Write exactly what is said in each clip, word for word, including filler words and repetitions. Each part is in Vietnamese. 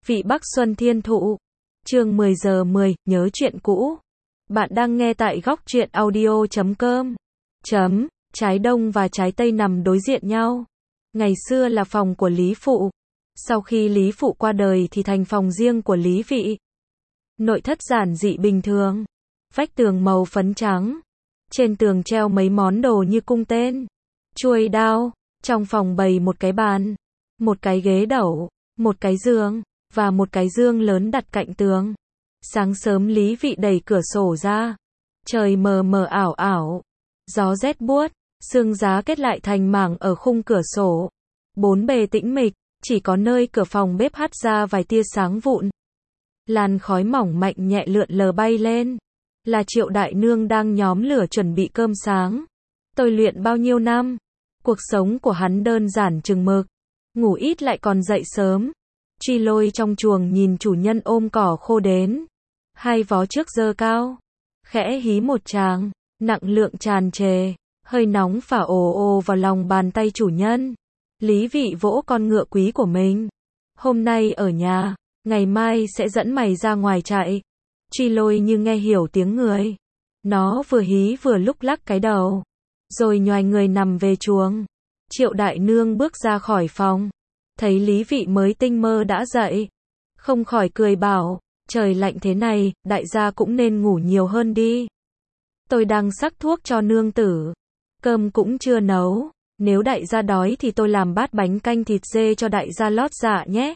Vị Bắc Xuân Thiên Thụ. Chương mười giờ mười, nhớ chuyện cũ. Bạn đang nghe tại góc truyện audio chấm com. Chấm, trái đông và trái tây nằm đối diện nhau. Ngày xưa là phòng của Lý Phụ. Sau khi Lý Phụ qua đời thì thành phòng riêng của Lý Vị. Nội thất giản dị bình thường. Vách tường màu phấn trắng. Trên tường treo mấy món đồ như cung tên, chuôi đao. Trong phòng bày một cái bàn, một cái ghế đẩu, một cái giường, và một cái giường lớn đặt cạnh tường. Sáng sớm Lý Vị đẩy cửa sổ ra. Trời mờ mờ ảo ảo. Gió rét buốt, sương giá kết lại thành mảng ở khung cửa sổ. Bốn bề tĩnh mịch, chỉ có nơi cửa phòng bếp hắt ra vài tia sáng vụn. Làn khói mỏng mạnh nhẹ lượn lờ bay lên. Là Triệu Đại Nương đang nhóm lửa chuẩn bị cơm sáng. Tôi luyện bao nhiêu năm. Cuộc sống của hắn đơn giản chừng mực. Ngủ ít lại còn dậy sớm. Truy Lôi trong chuồng nhìn chủ nhân ôm cỏ khô đến. Hai vó trước giơ cao. Khẽ hí một tràng. Nặng lượng tràn trề. Hơi nóng phả ồ ồ vào lòng bàn tay chủ nhân. Lý Vị vỗ con ngựa quý của mình. Hôm nay ở nhà, ngày mai sẽ dẫn mày ra ngoài chạy. Truy Lôi như nghe hiểu tiếng người. Nó vừa hí vừa lúc lắc cái đầu. Rồi nhoài người nằm về chuồng. Triệu Đại Nương bước ra khỏi phòng. Thấy Lý Vị mới tinh mơ đã dậy. Không khỏi cười bảo, trời lạnh thế này, đại gia cũng nên ngủ nhiều hơn đi. Tôi đang sắc thuốc cho nương tử. Cơm cũng chưa nấu. Nếu đại gia đói thì tôi làm bát bánh canh thịt dê cho đại gia lót dạ nhé.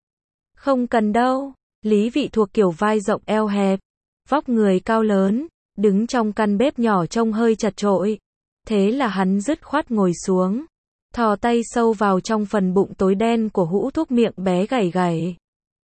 Không cần đâu. Lý Vị thuộc kiểu vai rộng eo hẹp. Vóc người cao lớn. Đứng trong căn bếp nhỏ trông hơi chật chội. Thế là hắn dứt khoát ngồi xuống. Thò tay sâu vào trong phần bụng tối đen của hũ thuốc miệng bé gảy gảy.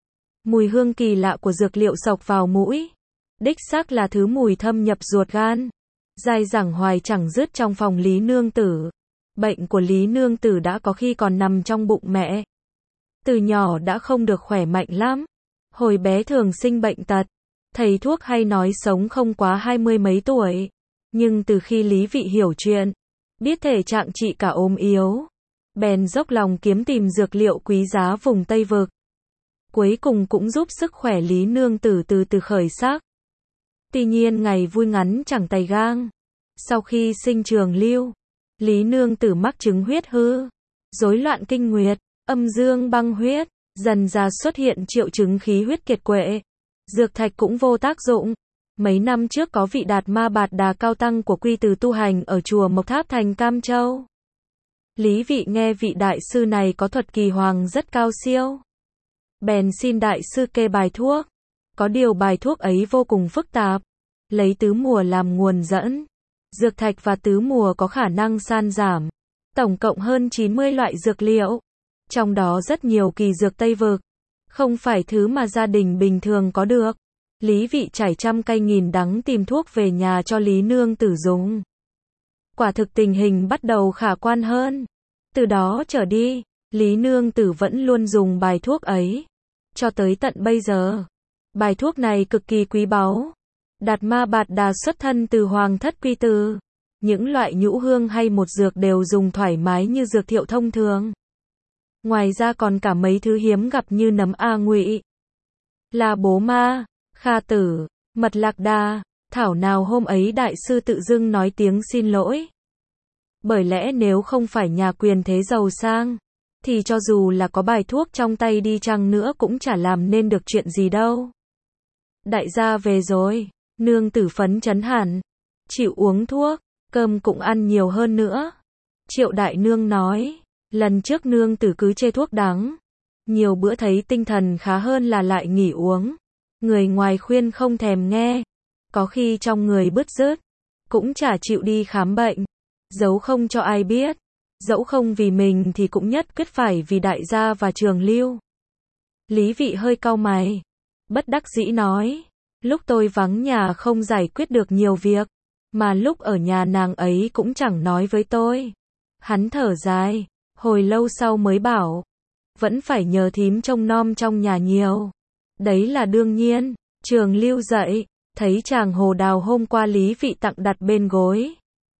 Mùi hương kỳ lạ của dược liệu xộc vào mũi. Đích xác là thứ mùi thâm nhập ruột gan. Dai dẳng hoài chẳng dứt trong phòng Lý Nương Tử. Bệnh của Lý Nương Tử đã có khi còn nằm trong bụng mẹ. Từ nhỏ đã không được khỏe mạnh lắm. Hồi bé thường sinh bệnh tật. Thầy thuốc hay nói sống không quá hai mươi mấy tuổi. Nhưng từ khi Lý Vị hiểu chuyện, biết thể trạng chị cả ốm yếu, bèn dốc lòng kiếm tìm dược liệu quý giá vùng Tây Vực. Cuối cùng cũng giúp sức khỏe Lý Nương Tử từ từ khởi sắc. Tuy nhiên ngày vui ngắn chẳng tay gang. Sau khi sinh Trường Lưu, Lý Nương Tử mắc chứng huyết hư, rối loạn kinh nguyệt, âm dương băng huyết, dần dà xuất hiện triệu chứng khí huyết kiệt quệ. Dược thạch cũng vô tác dụng. Mấy năm trước có vị Đạt Ma Bạt Đà cao tăng của Quy Từ tu hành ở chùa Mộc Tháp thành Cam Châu. Lý Vị nghe vị đại sư này có thuật kỳ hoàng rất cao siêu. Bèn xin đại sư kê bài thuốc. Có điều bài thuốc ấy vô cùng phức tạp. Lấy tứ mùa làm nguồn dẫn. Dược thạch và tứ mùa có khả năng san giảm. Tổng cộng hơn chín mươi loại dược liệu. Trong đó rất nhiều kỳ dược Tây Vực. Không phải thứ mà gia đình bình thường có được. Lý Vị trải trăm cay nghìn đắng tìm thuốc về nhà cho Lý Nương Tử dùng. Quả thực tình hình bắt đầu khả quan hơn. Từ đó trở đi, Lý Nương Tử vẫn luôn dùng bài thuốc ấy. Cho tới tận bây giờ. Bài thuốc này cực kỳ quý báu. Đạt Ma Bạt Đà xuất thân từ Hoàng thất Quy Từ. Những loại nhũ hương hay một dược đều dùng thoải mái như dược thiệu thông thường. Ngoài ra còn cả mấy thứ hiếm gặp như nấm A Ngụy, là bố ma, kha tử, mật lạc đà. Thảo nào hôm ấy đại sư tự dưng nói tiếng xin lỗi. Bởi lẽ nếu không phải nhà quyền thế giàu sang, thì cho dù là có bài thuốc trong tay đi chăng nữa cũng chả làm nên được chuyện gì đâu. Đại gia về rồi. Nương Tử phấn chấn hẳn. Chịu uống thuốc, cơm cũng ăn nhiều hơn nữa. Triệu Đại Nương nói, lần trước Nương Tử cứ chê thuốc đắng. Nhiều bữa thấy tinh thần khá hơn là lại nghỉ uống. Người ngoài khuyên không thèm nghe. Có khi trong người bứt rứt. Cũng chả chịu đi khám bệnh. Giấu không cho ai biết. Dẫu không vì mình thì cũng nhất quyết phải vì đại gia và Trường Lưu. Lý Vị hơi cau mày. Bất đắc dĩ nói. Lúc tôi vắng nhà không giải quyết được nhiều việc. Mà lúc ở nhà nàng ấy cũng chẳng nói với tôi. Hắn thở dài. Hồi lâu sau mới bảo. Vẫn phải nhờ thím trông nom trong nhà nhiều. Đấy là đương nhiên. Trường Lưu dậy. Thấy chàng hồ đào hôm qua Lý Vị tặng đặt bên gối.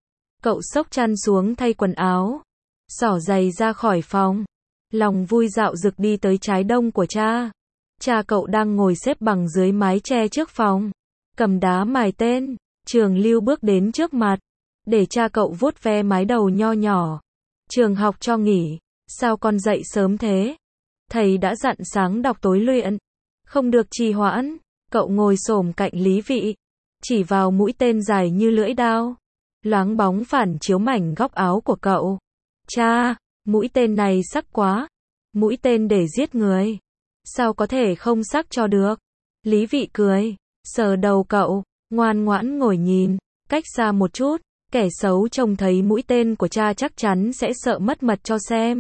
Cậu xốc chăn xuống thay quần áo. Xỏ giày ra khỏi phòng. Lòng vui dạo dực đi tới trái đông của cha. Cha cậu đang ngồi xếp bằng dưới mái che trước phòng, cầm đá mài tên. Trường Lưu bước đến trước mặt, để cha cậu vuốt ve mái đầu nho nhỏ. Trường học cho nghỉ, sao con dậy sớm thế? Thầy đã dặn sáng đọc tối luyện, không được trì hoãn. Cậu ngồi xổm cạnh Lý Vị, chỉ vào mũi tên dài như lưỡi dao, loáng bóng phản chiếu mảnh góc áo của cậu. Cha, mũi tên này sắc quá, mũi tên để giết người, sao có thể không sắc cho được? Lý Vị cười, sờ đầu cậu, ngoan ngoãn ngồi nhìn, cách xa một chút, kẻ xấu trông thấy mũi tên của cha chắc chắn sẽ sợ mất mật cho xem.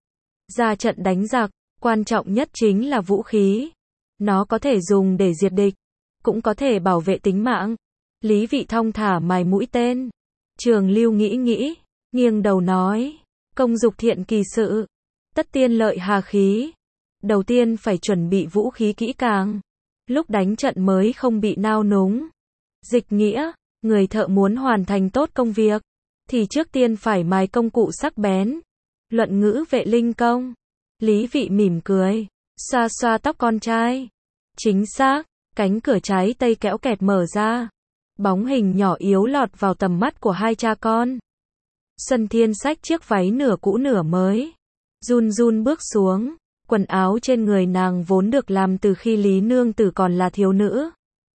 Ra trận đánh giặc, quan trọng nhất chính là vũ khí. Nó có thể dùng để diệt địch, cũng có thể bảo vệ tính mạng. Lý Vị thong thả mài mũi tên. Trường Lưu nghĩ nghĩ, nghiêng đầu nói, công dục thiện kỳ sự, tất tiên lợi hà khí. Đầu tiên phải chuẩn bị vũ khí kỹ càng, lúc đánh trận mới không bị nao núng. Dịch nghĩa, người thợ muốn hoàn thành tốt công việc, thì trước tiên phải mài công cụ sắc bén. Luận ngữ vệ linh công. Lý Vị mỉm cười, xoa xoa tóc con trai. Chính xác, cánh cửa trái tây kéo kẹt mở ra. Bóng hình nhỏ yếu lọt vào tầm mắt của hai cha con. Xuân Thiên xách chiếc váy nửa cũ nửa mới, run run bước xuống. Quần áo trên người nàng vốn được làm từ khi Lý Nương Tử còn là thiếu nữ.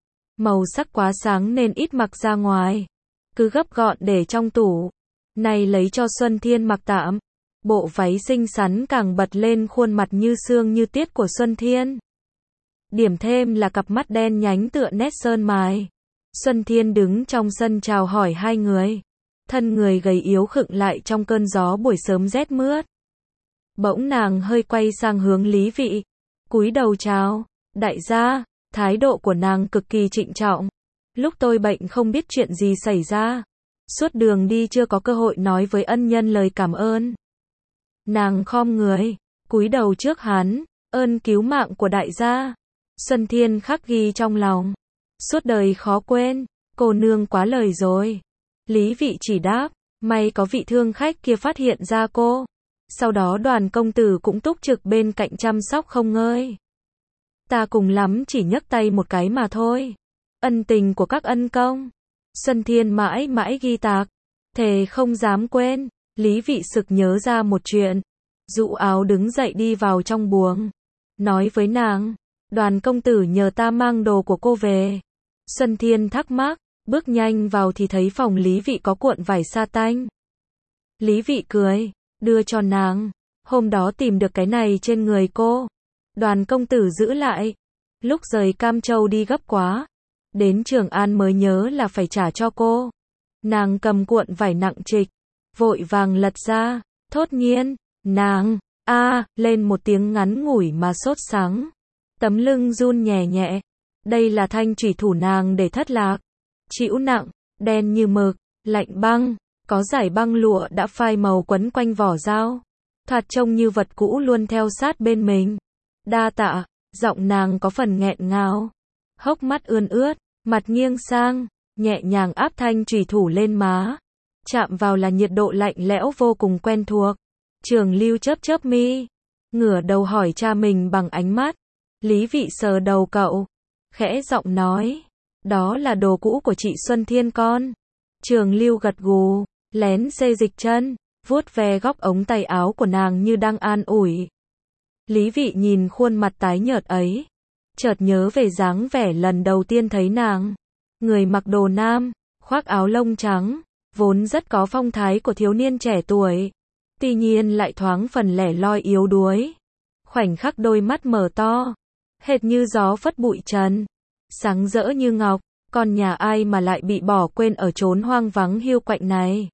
Màu sắc quá sáng nên ít mặc ra ngoài, cứ gấp gọn để trong tủ. Nay lấy cho Xuân Thiên mặc tạm. Bộ váy xinh xắn càng bật lên khuôn mặt như xương như tiết của Xuân Thiên. Điểm thêm là cặp mắt đen nhánh tựa nét sơn mài. Xuân Thiên đứng trong sân chào hỏi hai người. Thân người gầy yếu khựng lại trong cơn gió buổi sớm rét mướt. Bỗng nàng hơi quay sang hướng Lý Vị, cúi đầu chào, đại gia. Thái độ của nàng cực kỳ trịnh trọng. Lúc tôi bệnh không biết chuyện gì xảy ra, suốt đường đi chưa có cơ hội nói với ân nhân lời cảm ơn. Nàng khom người, cúi đầu trước hắn, ơn cứu mạng của đại gia. Xuân Thiên khắc ghi trong lòng, suốt đời khó quên, cô nương quá lời rồi. Lý Vị chỉ đáp, may có vị thương khách kia phát hiện ra cô. Sau đó Đoàn công tử cũng túc trực bên cạnh chăm sóc không ngơi. Ta cùng lắm chỉ nhấc tay một cái mà thôi. Ân tình của các ân công, Xuân Thiên mãi mãi ghi tạc, thề không dám quên. Lý Vị sực nhớ ra một chuyện, dụ áo đứng dậy đi vào trong buồng, nói với nàng, Đoàn công tử nhờ ta mang đồ của cô về. Xuân Thiên thắc mắc, bước nhanh vào thì thấy phòng Lý Vị có cuộn vải sa tanh. Lý Vị cười, đưa cho nàng, hôm đó tìm được cái này trên người cô. Đoàn công tử giữ lại, lúc rời Cam Châu đi gấp quá, đến Trường An mới nhớ là phải trả cho cô. Nàng cầm cuộn vải nặng trịch, vội vàng lật ra, thốt nhiên, nàng, a, lên một tiếng ngắn ngủi mà sốt sắng. Tấm lưng run nhẹ nhẹ, đây là thanh chủy thủ nàng để thất lạc. Chĩu nặng, đen như mực, lạnh băng, có dải băng lụa đã phai màu quấn quanh vỏ dao. Thoạt trông như vật cũ luôn theo sát bên mình. Đa tạ, giọng nàng có phần nghẹn ngào. Hốc mắt ươn ướt, mặt nghiêng sang, nhẹ nhàng áp thanh chủy thủ lên má. Chạm vào là nhiệt độ lạnh lẽo vô cùng quen thuộc. Trường Lưu chớp chớp mi, ngửa đầu hỏi cha mình bằng ánh mắt. Lý Vị sờ đầu cậu, khẽ giọng nói, đó là đồ cũ của chị Xuân Thiên con. Trường Lưu gật gù, lén xê dịch chân, vuốt ve góc ống tay áo của nàng như đang an ủi. Lý Vị nhìn khuôn mặt tái nhợt ấy, chợt nhớ về dáng vẻ lần đầu tiên thấy nàng. Người mặc đồ nam, khoác áo lông trắng, vốn rất có phong thái của thiếu niên trẻ tuổi. Tuy nhiên lại thoáng phần lẻ loi yếu đuối. Khoảnh khắc đôi mắt mở to, hệt như gió phất bụi trần, sáng rỡ như ngọc. Con nhà ai mà lại bị bỏ quên ở chốn hoang vắng hiu quạnh này.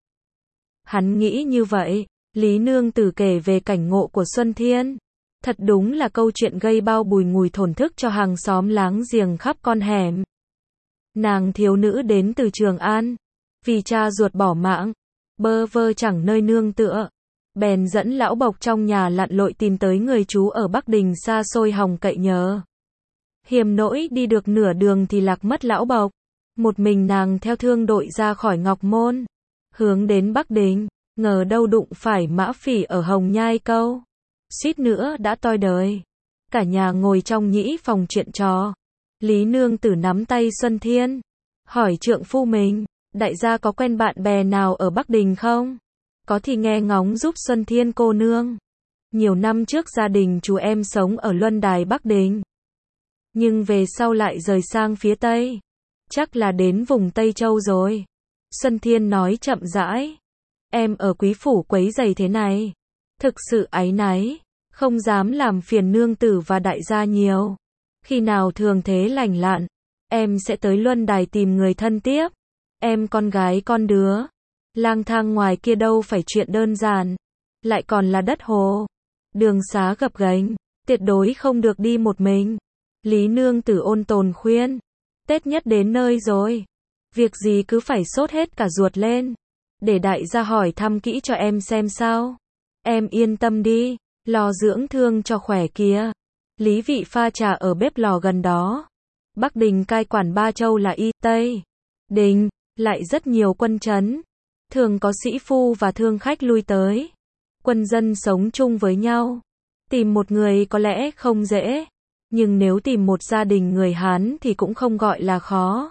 Hắn nghĩ như vậy. Lý Nương Tử kể về cảnh ngộ của Xuân Thiên. Thật đúng là câu chuyện gây bao bùi ngùi thổn thức cho hàng xóm láng giềng khắp con hẻm. Nàng thiếu nữ đến từ Trường An, vì cha ruột bỏ mạng, bơ vơ chẳng nơi nương tựa, bèn dẫn lão bộc trong nhà lặn lội tìm tới người chú ở Bắc Đình xa xôi hòng cậy nhờ. Hiềm nỗi đi được nửa đường thì lạc mất lão bộc. Một mình nàng theo thương đội ra khỏi Ngọc Môn, hướng đến Bắc Đình, ngờ đâu đụng phải Mã Phỉ ở Hồng Nhai Câu. Suýt nữa đã toi đời. Cả nhà ngồi trong nhĩ phòng chuyện trò. Lý nương tử nắm tay Xuân Thiên, hỏi trượng phu mình, đại gia có quen bạn bè nào ở Bắc Đình không? Có thì nghe ngóng giúp Xuân Thiên cô nương. Nhiều năm trước gia đình chú em sống ở Luân Đài Bắc Đình, nhưng về sau lại rời sang phía Tây. Chắc là đến vùng Tây Châu rồi. Xuân Thiên nói chậm rãi. Em ở quý phủ quấy rầy thế này, thực sự áy náy, không dám làm phiền nương tử và đại gia nhiều. Khi nào thường thế lành lặn, em sẽ tới Luân Đài tìm người thân tiếp. Em con gái con đứa, lang thang ngoài kia đâu phải chuyện đơn giản, lại còn là đất hồ, đường xá gập ghềnh, tuyệt đối không được đi một mình. Lý nương tử ôn tồn khuyên, Tết nhất đến nơi rồi, việc gì cứ phải sốt hết cả ruột lên, để đại gia hỏi thăm kỹ cho em xem sao. Em yên tâm đi, lo dưỡng thương cho khỏe kia. Lý vị pha trà ở bếp lò gần đó. Bắc Đình cai quản ba châu là Y, Tây Đình, lại rất nhiều quân trấn, thường có sĩ phu và thương khách lui tới. Quân dân sống chung với nhau. Tìm một người có lẽ không dễ, nhưng nếu tìm một gia đình người Hán thì cũng không gọi là khó.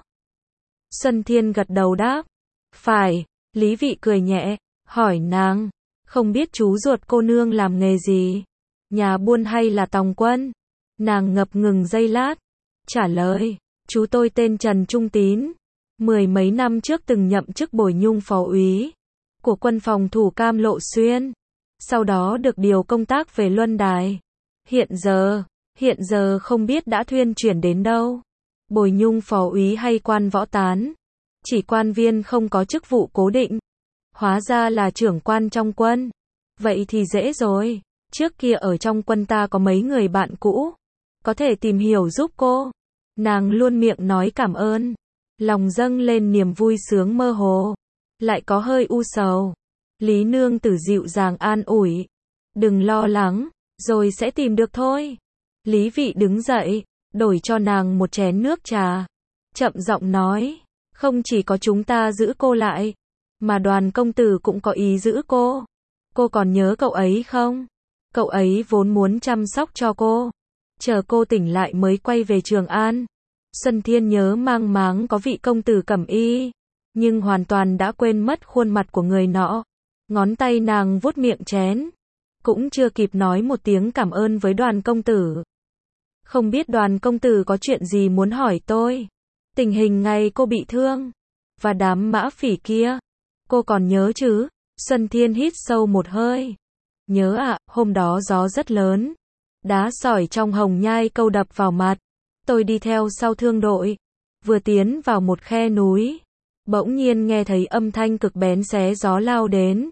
Xuân Thiên gật đầu đáp. Phải, Lý vị cười nhẹ, hỏi nàng, không biết chú ruột cô nương làm nghề gì? Nhà buôn hay là tòng quân? Nàng ngập ngừng giây lát, trả lời, chú tôi tên Trần Trung Tín, mười mấy năm trước từng nhậm chức Bồi Nhung phó úy của quân phòng thủ Cam Lộ Xuyên, sau đó được điều công tác về Luân Đài. Hiện giờ, hiện giờ không biết đã thuyên chuyển đến đâu. Bồi Nhung phó úy hay quan võ tán, chỉ quan viên không có chức vụ cố định. Hóa ra là trưởng quan trong quân. Vậy thì dễ rồi, trước kia ở trong quân ta có mấy người bạn cũ, có thể tìm hiểu giúp cô. Nàng luôn miệng nói cảm ơn, lòng dâng lên niềm vui sướng mơ hồ, lại có hơi u sầu. Lý nương tử dịu dàng an ủi, đừng lo lắng, rồi sẽ tìm được thôi. Lý vị đứng dậy, đổi cho nàng một chén nước trà, chậm giọng nói, không chỉ có chúng ta giữ cô lại, mà Đoàn công tử cũng có ý giữ cô. Cô còn nhớ cậu ấy không? Cậu ấy vốn muốn chăm sóc cho cô, chờ cô tỉnh lại mới quay về Trường An. Xuân Thiên nhớ mang máng có vị công tử Cẩm Y, nhưng hoàn toàn đã quên mất khuôn mặt của người nọ. Ngón tay nàng vuốt miệng chén, cũng chưa kịp nói một tiếng cảm ơn với Đoàn công tử. Không biết Đoàn công tử có chuyện gì muốn hỏi tôi? Tình hình ngày cô bị thương, và đám mã phỉ kia, cô còn nhớ chứ? Xuân Thiên hít sâu một hơi. Nhớ ạ, à, hôm đó gió rất lớn, đá sỏi trong Hồng Nhai câu đập vào mặt. Tôi đi theo sau thương đội, vừa tiến vào một khe núi, bỗng nhiên nghe thấy âm thanh cực bén xé gió lao đến.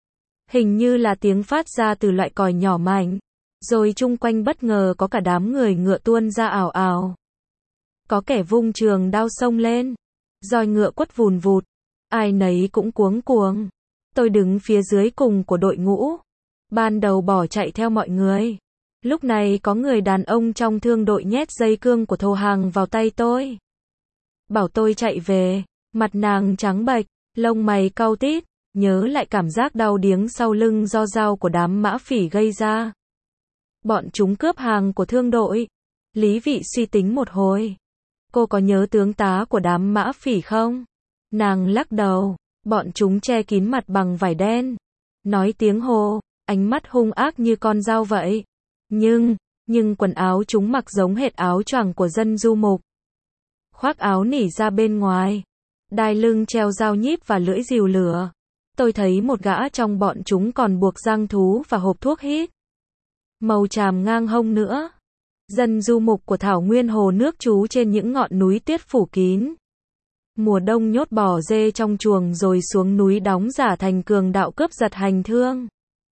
Hình như là tiếng phát ra từ loại còi nhỏ mảnh, rồi chung quanh bất ngờ có cả đám người ngựa tuôn ra ảo ảo. Có kẻ vung trường đao xông lên, roi ngựa quất vùn vụt, ai nấy cũng cuống cuồng. Tôi đứng phía dưới cùng của đội ngũ, ban đầu bỏ chạy theo mọi người. Lúc này có người đàn ông trong thương đội nhét dây cương của thổ hàng vào tay tôi, bảo tôi chạy về. Mặt nàng trắng bệch, lông mày cau tít, nhớ lại cảm giác đau điếng sau lưng do dao của đám mã phỉ gây ra. Bọn chúng cướp hàng của thương đội. Lý vị suy tính một hồi. Cô có nhớ tướng tá của đám mã phỉ không? Nàng lắc đầu. Bọn chúng che kín mặt bằng vải đen, nói tiếng Hồ, ánh mắt hung ác như con dao vậy. Nhưng, nhưng quần áo chúng mặc giống hệt áo choàng của dân du mục. Khoác áo nỉ ra bên ngoài, đai lưng treo dao nhíp và lưỡi rìu lửa. Tôi thấy một gã trong bọn chúng còn buộc giang thú và hộp thuốc hít màu tràm ngang hông nữa. Dân du mục của thảo nguyên hồ nước trú trên những ngọn núi tuyết phủ kín. Mùa đông nhốt bò dê trong chuồng rồi xuống núi đóng giả thành cường đạo cướp giật hành thương.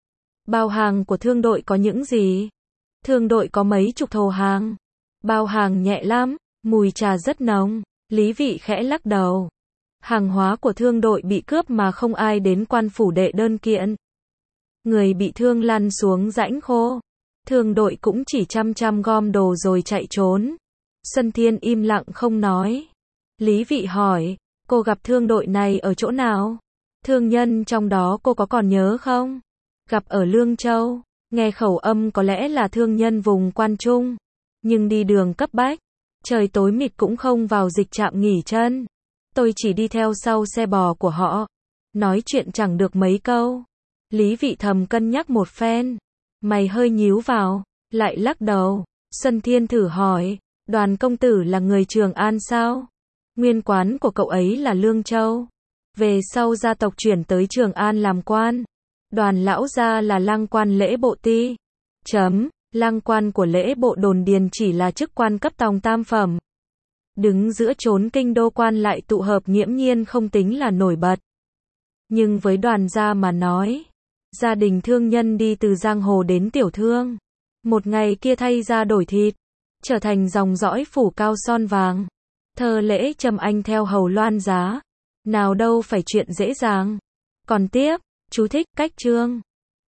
Bao hàng của thương đội có những gì? Thương đội có mấy chục thồ hàng. Bao hàng nhẹ lắm, mùi trà rất nồng. Lý vị khẽ lắc đầu. Hàng hóa của thương đội bị cướp mà không ai đến quan phủ đệ đơn kiện. Người bị thương lăn xuống rãnh khô. Thương đội cũng chỉ chăm chăm gom đồ rồi chạy trốn. Xuân Thiên im lặng không nói. Lý vị hỏi, cô gặp thương đội này ở chỗ nào? Thương nhân trong đó cô có còn nhớ không? Gặp ở Lương Châu. Nghe khẩu âm có lẽ là thương nhân vùng quan trung, nhưng đi đường cấp bách, trời tối mịt cũng không vào dịch trạm nghỉ chân. Tôi chỉ đi theo sau xe bò của họ, nói chuyện chẳng được mấy câu. Lý Vị thầm cân nhắc một phen, mày hơi nhíu vào, lại lắc đầu. Xuân Thiên thử hỏi, Đoàn công tử là người Trường An sao? Nguyên quán của cậu ấy là Lương Châu. Về sau gia tộc chuyển tới Trường An làm quan. Đoàn lão gia là lang quan lễ bộ ti. Chấm, lang quan của lễ bộ đồn điền chỉ là chức quan cấp tòng tam phẩm. Đứng giữa chốn kinh đô quan lại tụ hợp nghiễm nhiên không tính là nổi bật. Nhưng với Đoàn gia mà nói, gia đình thương nhân đi từ giang hồ đến tiểu thương. Một ngày kia thay da đổi thịt, trở thành dòng dõi phủ cao son vàng. Thơ lễ trầm anh theo hầu loan giá. Nào đâu phải chuyện dễ dàng. Còn tiếp, chú thích, cách chương.